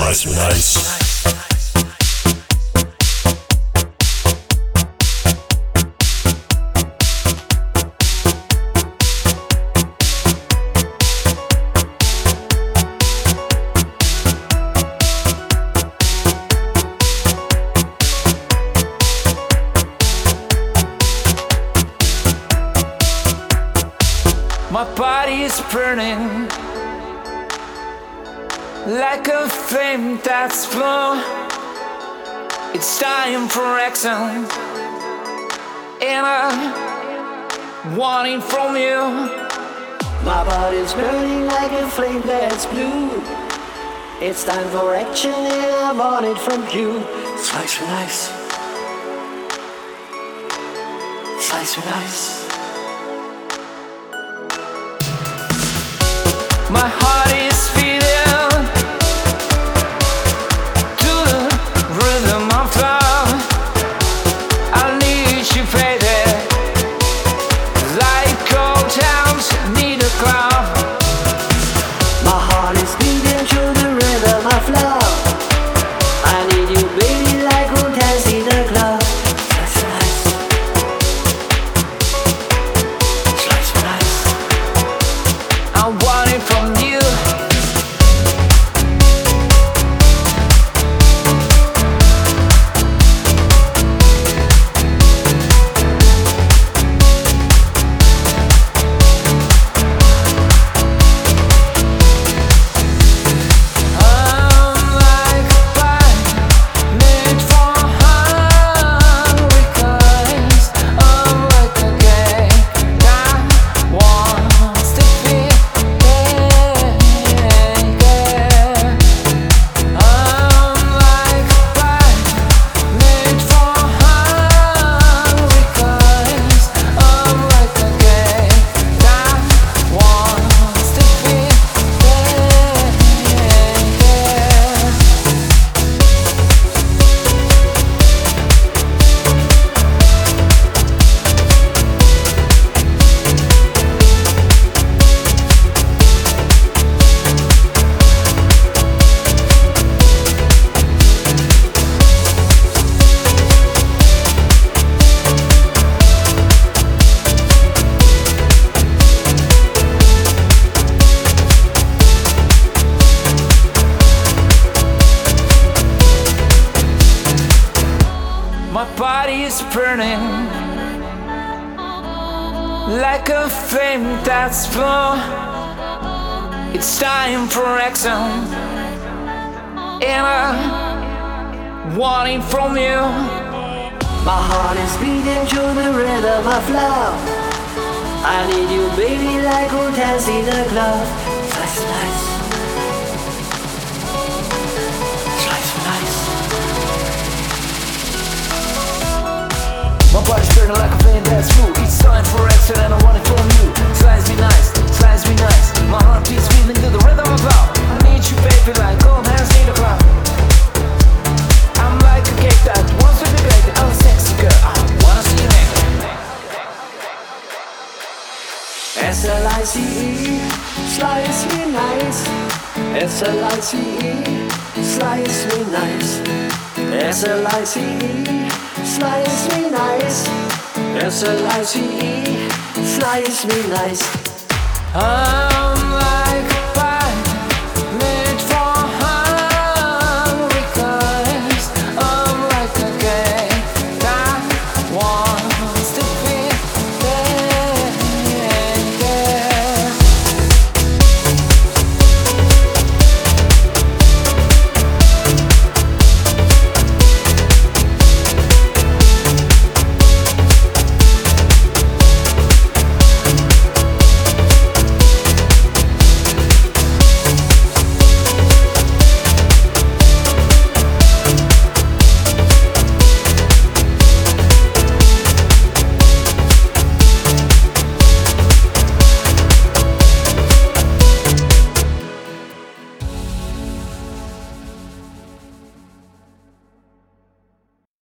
Slice me nice. My body is burning like a flame that's blown. It's time for action, and I want it from you. My body's burning like a flame that's blue. It's time for action, and I want it from you. Slice me nice. Slice me nice. My heart is feeling to the rhythm of love. I need you, baby, like old times need a club. My heart is beating to the rhythm of love. I need you, baby, like who dance in the club. Slice me nice. Slice me nice. I want it from you. I'm like a pie made for hungry guys. I'm like a cake that wants to be I'm like a pie made for hungry guys. I'm like a cake that wants to be My body is burning like a flame that's blown. It's time for action, and I want it from you. My heart is beating to the rhythm of love. I need you, baby, like who dance in the club. Slice me nice. Slice me nice. My body's burning like a flame that's blue. It's time for action and I want it from you. Slice me nice, slice me nice. My heart beats feeling to the rhythm of love. I need you, baby, like old hands need a club. I'm like a cake that wants to be baked. I'm a sexy girl, I wanna see you naked. S-L-I-C-E, slice me nice. S-L-I-C-E, slice me nice. S-L-I-C-E, slice me nice. S-L-I-C-E, slice me nice. I'm